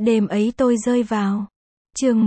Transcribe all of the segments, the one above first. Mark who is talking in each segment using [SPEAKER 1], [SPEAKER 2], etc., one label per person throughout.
[SPEAKER 1] Đêm ấy tôi rơi vào. Chương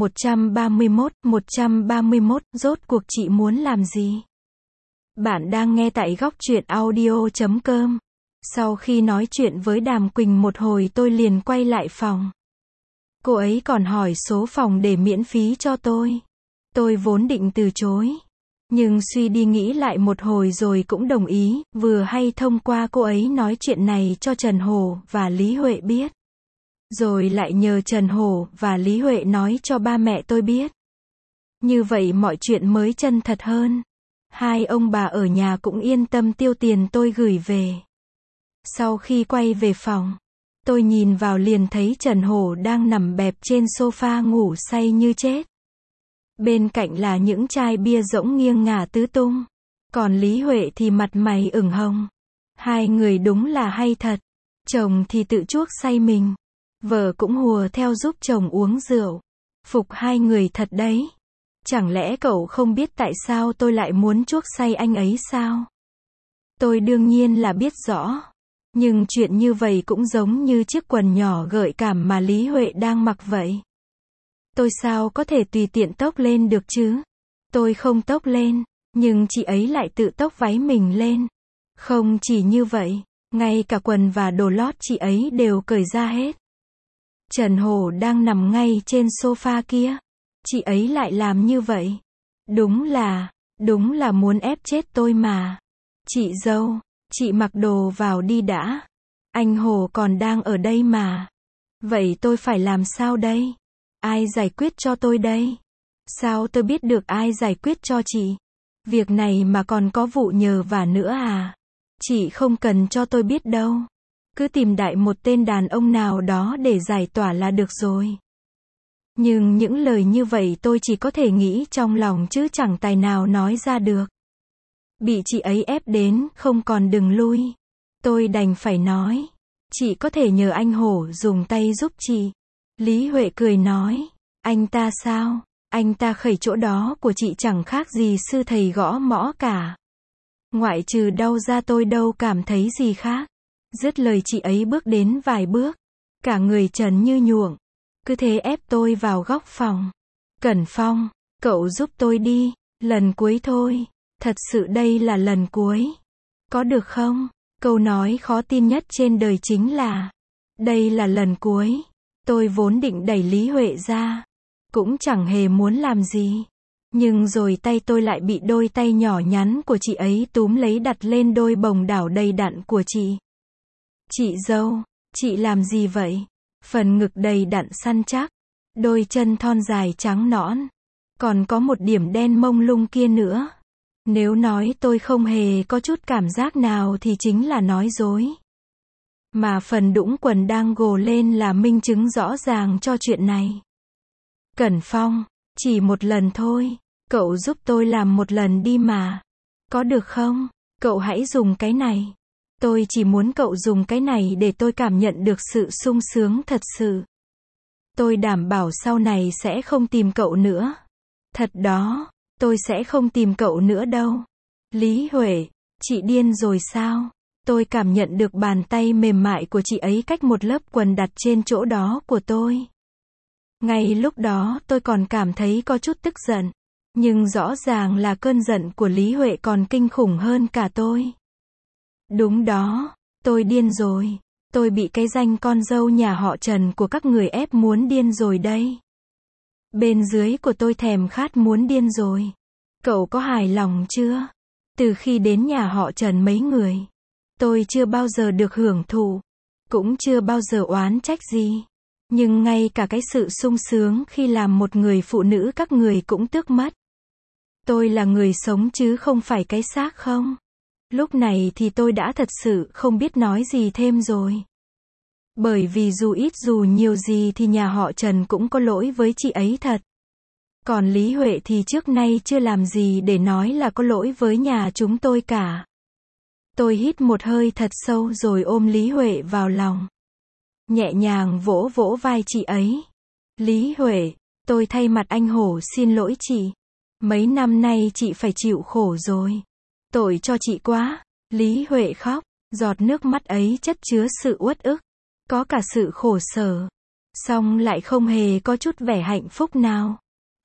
[SPEAKER 1] 131, rốt cuộc chị muốn làm gì? Bạn đang nghe tại góc truyện audio.com. Sau khi nói chuyện với Đàm Quỳnh một hồi tôi liền quay lại phòng. Cô ấy còn hỏi số phòng để miễn phí cho tôi. Tôi vốn định từ chối. Nhưng suy đi nghĩ lại một hồi rồi cũng đồng ý, vừa hay thông qua cô ấy nói chuyện này cho Trần Hổ và Lý Huệ biết. Rồi lại nhờ Trần Hổ và Lý Huệ nói cho ba mẹ tôi biết. Như vậy mọi chuyện mới chân thật hơn. Hai ông bà ở nhà cũng yên tâm tiêu tiền tôi gửi về. Sau khi quay về phòng, tôi nhìn vào liền thấy Trần Hổ đang nằm bẹp trên sofa ngủ say như chết. Bên cạnh là những chai bia rỗng nghiêng ngả tứ tung. Còn Lý Huệ thì mặt mày ửng hồng. Hai người đúng là hay thật. Chồng thì tự chuốc say mình. Vợ cũng hùa theo giúp chồng uống rượu. Phục hai người thật đấy. Chẳng lẽ cậu không biết tại sao tôi lại muốn chuốc say anh ấy sao? Tôi đương nhiên là biết rõ. Nhưng chuyện như vậy cũng giống như chiếc quần nhỏ gợi cảm mà Lý Huệ đang mặc vậy. Tôi sao có thể tùy tiện tốc lên được chứ? Tôi không tốc lên, nhưng chị ấy lại tự tốc váy mình lên. Không chỉ như vậy, ngay cả quần và đồ lót chị ấy đều cởi ra hết. Trần Hổ đang nằm ngay trên sofa kia. Chị ấy lại làm như vậy. Đúng là muốn ép chết tôi mà. Chị dâu, chị mặc đồ vào đi đã. Anh Hổ còn đang ở đây mà. Vậy tôi phải làm sao đây? Ai giải quyết cho tôi đây? Sao tôi biết được ai giải quyết cho chị? Việc này mà còn có vụ nhờ vả nữa à? Chị không cần cho tôi biết đâu. Cứ tìm đại một tên đàn ông nào đó để giải tỏa là được rồi. Nhưng những lời như vậy tôi chỉ có thể nghĩ trong lòng chứ chẳng tài nào nói ra được. Bị chị ấy ép đến, không còn đường lui. Tôi đành phải nói. Chị có thể nhờ anh Hổ dùng tay giúp chị. Lý Huệ cười nói. Anh ta sao? Anh ta khẩy chỗ đó của chị chẳng khác gì sư thầy gõ mõ cả. Ngoại trừ đau ra tôi đâu cảm thấy gì khác. Dứt lời chị ấy bước đến vài bước. Cả người trần như nhuộm. Cứ thế ép tôi vào góc phòng. Cẩn Phong, cậu giúp tôi đi. Lần cuối thôi. Thật sự đây là lần cuối. Có được không? Câu nói khó tin nhất trên đời chính là đây là lần cuối. Tôi vốn định đẩy Lý Huệ ra. Cũng chẳng hề muốn làm gì. Nhưng rồi tay tôi lại bị đôi tay nhỏ nhắn của chị ấy túm lấy đặt lên đôi bồng đảo đầy đặn của chị. Chị dâu, chị làm gì vậy? Phần ngực đầy đặn săn chắc. Đôi chân thon dài trắng nõn. Còn có một điểm đen mông lung kia nữa. Nếu nói tôi không hề có chút cảm giác nào thì chính là nói dối. Mà phần đũng quần đang gồ lên là minh chứng rõ ràng cho chuyện này. Cẩn Phong, chỉ một lần thôi. Cậu giúp tôi làm một lần đi mà. Có được không? Cậu hãy dùng cái này. Tôi chỉ muốn cậu dùng cái này để tôi cảm nhận được sự sung sướng thật sự. Tôi đảm bảo sau này sẽ không tìm cậu nữa. Thật đó, tôi sẽ không tìm cậu nữa đâu. Lý Huệ, chị điên rồi sao? Tôi cảm nhận được bàn tay mềm mại của chị ấy cách một lớp quần đặt trên chỗ đó của tôi. Ngay lúc đó tôi còn cảm thấy có chút tức giận. Nhưng rõ ràng là cơn giận của Lý Huệ còn kinh khủng hơn cả tôi. Đúng đó, tôi điên rồi. Tôi bị cái danh con dâu nhà họ Trần của các người ép muốn điên rồi đây. Bên dưới của tôi thèm khát muốn điên rồi. Cậu có hài lòng chưa? Từ khi đến nhà họ Trần mấy người, tôi chưa bao giờ được hưởng thụ. Cũng chưa bao giờ oán trách gì. Nhưng ngay cả cái sự sung sướng khi làm một người phụ nữ các người cũng tước mất. Tôi là người sống chứ không phải cái xác không? Lúc này thì tôi đã thật sự không biết nói gì thêm rồi. Bởi vì dù ít dù nhiều gì thì nhà họ Trần cũng có lỗi với chị ấy thật. Còn Lý Huệ thì trước nay chưa làm gì để nói là có lỗi với nhà chúng tôi cả. Tôi hít một hơi thật sâu rồi ôm Lý Huệ vào lòng. Nhẹ nhàng vỗ vỗ vai chị ấy. Lý Huệ, tôi thay mặt anh Hổ xin lỗi chị. Mấy năm nay chị phải chịu khổ rồi. Tội cho chị quá. Lý Huệ khóc. Giọt nước mắt ấy chất chứa sự uất ức. Có cả sự khổ sở. Xong lại không hề có chút vẻ hạnh phúc nào.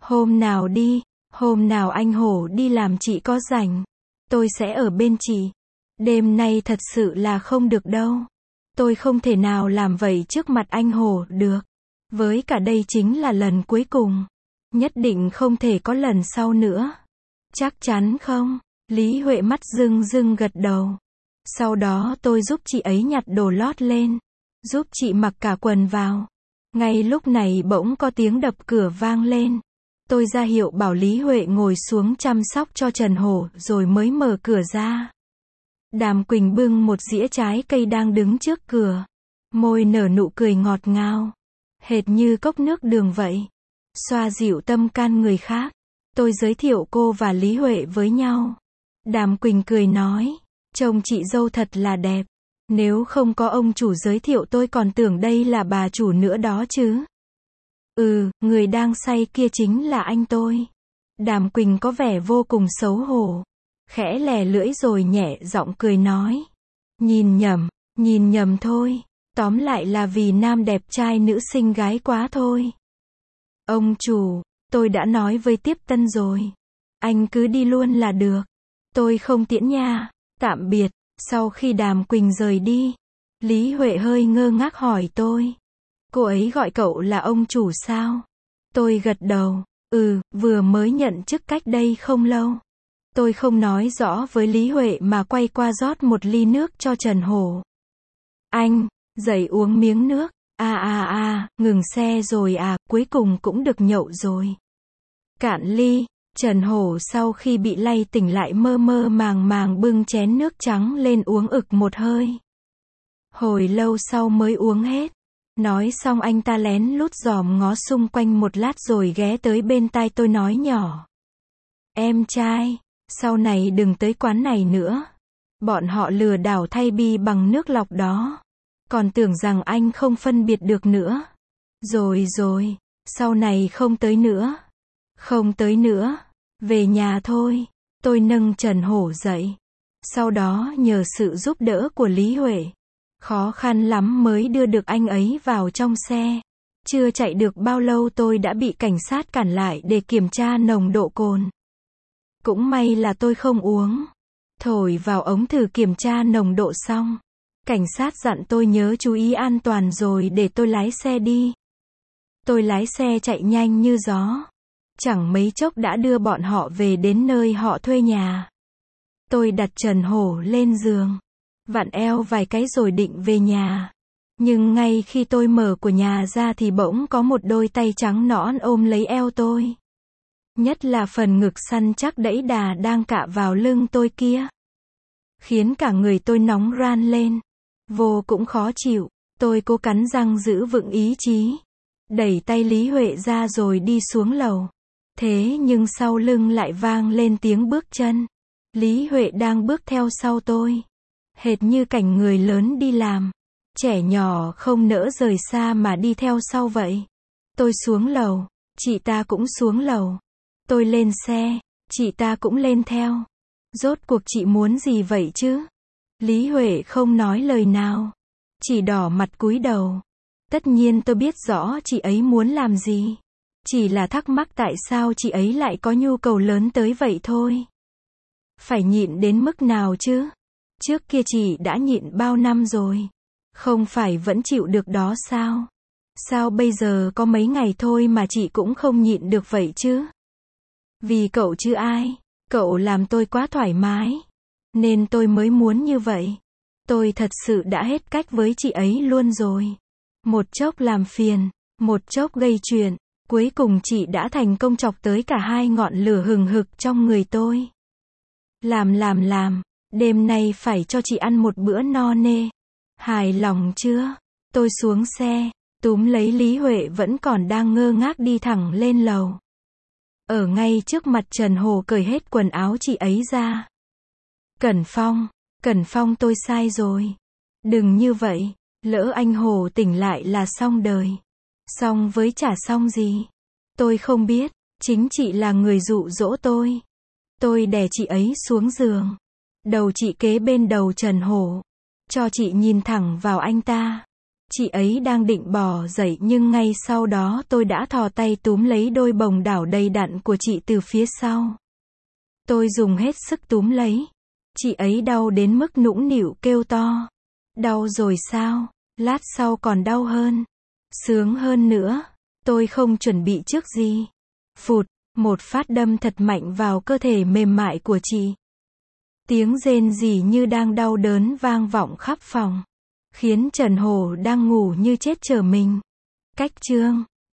[SPEAKER 1] Hôm nào anh Hổ đi làm chị có rảnh, tôi sẽ ở bên chị. Đêm nay thật sự là không được đâu. Tôi không thể nào làm vậy trước mặt anh Hổ được. Với cả đây chính là lần cuối cùng. Nhất định không thể có lần sau nữa. Chắc chắn không? Lý Huệ mắt rưng rưng gật đầu. Sau đó tôi giúp chị ấy nhặt đồ lót lên. Giúp chị mặc cả quần vào. Ngay lúc này bỗng có tiếng đập cửa vang lên. Tôi ra hiệu bảo Lý Huệ ngồi xuống chăm sóc cho Trần Hổ rồi mới mở cửa ra. Đàm Quỳnh bưng một dĩa trái cây đang đứng trước cửa. Môi nở nụ cười ngọt ngào. Hệt như cốc nước đường vậy. Xoa dịu tâm can người khác. Tôi giới thiệu cô và Lý Huệ với nhau. Đàm Quỳnh cười nói. Trông chị dâu thật là đẹp. Nếu không có ông chủ giới thiệu tôi còn tưởng đây là bà chủ nữa đó chứ. Người đang say kia chính là anh tôi. Đàm Quỳnh có vẻ vô cùng xấu hổ. Khẽ lè lưỡi rồi nhẹ giọng cười nói. Nhìn nhầm thôi. Tóm lại là vì nam đẹp trai nữ xinh gái quá thôi. Ông chủ, tôi đã nói với tiếp tân rồi. Anh cứ đi luôn là được. Tôi không tiễn nha. Tạm biệt. Sau khi Đàm Quỳnh rời đi, Lý Huệ hơi ngơ ngác hỏi tôi. Cô ấy gọi cậu là ông chủ sao? Tôi gật đầu. Vừa mới nhận chức cách đây không lâu. Tôi không nói rõ với Lý Huệ mà quay qua rót một ly nước cho Trần Hổ. Anh, dậy uống miếng nước. Ngừng xe rồi à, cuối cùng cũng được nhậu rồi. Cạn ly. Trần Hổ sau khi bị lay tỉnh lại mơ mơ màng bưng chén nước trắng lên uống ực một hơi. Hồi lâu sau mới uống hết. Nói xong anh ta lén lút dòm ngó xung quanh một lát rồi ghé tới bên tai tôi nói nhỏ. Em trai, sau này đừng tới quán này nữa. Bọn họ lừa đảo thay bi bằng nước lọc đó. Còn tưởng rằng anh không phân biệt được nữa. Rồi, sau này không tới nữa. Không tới nữa. Về nhà thôi. Tôi nâng Trần Hổ dậy. Sau đó nhờ sự giúp đỡ của Lý Huệ. Khó khăn lắm mới đưa được anh ấy vào trong xe. Chưa chạy được bao lâu tôi đã bị cảnh sát cản lại để kiểm tra nồng độ cồn. Cũng may là tôi không uống. Thổi vào ống thử kiểm tra nồng độ xong. Cảnh sát dặn tôi nhớ chú ý an toàn rồi để tôi lái xe đi. Tôi lái xe chạy nhanh như gió. Chẳng mấy chốc đã đưa bọn họ về đến nơi họ thuê nhà. Tôi đặt Trần Hổ lên giường. Vặn eo vài cái rồi định về nhà. Nhưng ngay khi tôi mở của nhà ra thì bỗng có một đôi tay trắng nõn ôm lấy eo tôi. Nhất là phần ngực săn chắc đẫy đà đang cạ vào lưng tôi kia. Khiến cả người tôi nóng ran lên. Vô cũng khó chịu. Tôi cố cắn răng giữ vững ý chí. Đẩy tay Lý Huệ ra rồi đi xuống lầu. Thế nhưng sau lưng lại vang lên tiếng bước chân. Lý Huệ đang bước theo sau tôi. Hệt như cảnh người lớn đi làm. Trẻ nhỏ không nỡ rời xa mà đi theo sau vậy. Tôi xuống lầu. Chị ta cũng xuống lầu. Tôi lên xe. Chị ta cũng lên theo. Rốt cuộc chị muốn gì vậy chứ? Lý Huệ không nói lời nào. Chỉ đỏ mặt cúi đầu. Tất nhiên tôi biết rõ chị ấy muốn làm gì. Chỉ là thắc mắc tại sao chị ấy lại có nhu cầu lớn tới vậy thôi. Phải nhịn đến mức nào chứ? Trước kia chị đã nhịn bao năm rồi. Không phải vẫn chịu được đó sao? Sao bây giờ có mấy ngày thôi mà chị cũng không nhịn được vậy chứ? Vì cậu chứ ai? Cậu làm tôi quá thoải mái. Nên tôi mới muốn như vậy. Tôi thật sự đã hết cách với chị ấy luôn rồi. Một chốc làm phiền, một chốc gây chuyện. Cuối cùng chị đã thành công chọc tới cả hai ngọn lửa hừng hực trong người tôi. Làm. Đêm nay phải cho chị ăn một bữa no nê. Hài lòng chưa? Tôi xuống xe, túm lấy Lý Huệ vẫn còn đang ngơ ngác đi thẳng lên lầu. Ở ngay trước mặt Trần Hổ cởi hết quần áo chị ấy ra. Cẩn Phong tôi sai rồi. Đừng như vậy, lỡ anh Hổ tỉnh lại là xong đời. Xong với chả xong gì. Tôi không biết, chính chị là người dụ dỗ tôi. Tôi đè chị ấy xuống giường. Đầu chị kế bên đầu Trần Hổ. Cho chị nhìn thẳng vào anh ta. Chị ấy đang định bò dậy nhưng ngay sau đó tôi đã thò tay túm lấy đôi bồng đảo đầy đặn của chị từ phía sau. Tôi dùng hết sức túm lấy. Chị ấy đau đến mức nũng nịu kêu to. Đau rồi sao? Lát sau còn đau hơn. Sướng hơn nữa. Tôi không chuẩn bị trước gì. Phụt, một phát đâm thật mạnh vào cơ thể mềm mại của chị. Tiếng rên rỉ như đang đau đớn vang vọng khắp phòng. Khiến Trần Hổ đang ngủ như chết trở mình. Cách chương